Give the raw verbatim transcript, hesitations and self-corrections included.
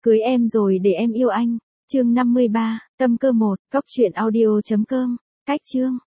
Cưới em rồi để em yêu anh. Chương năm mươi ba, tâm cơ một, cóc truyện audio chấm com. Cách chương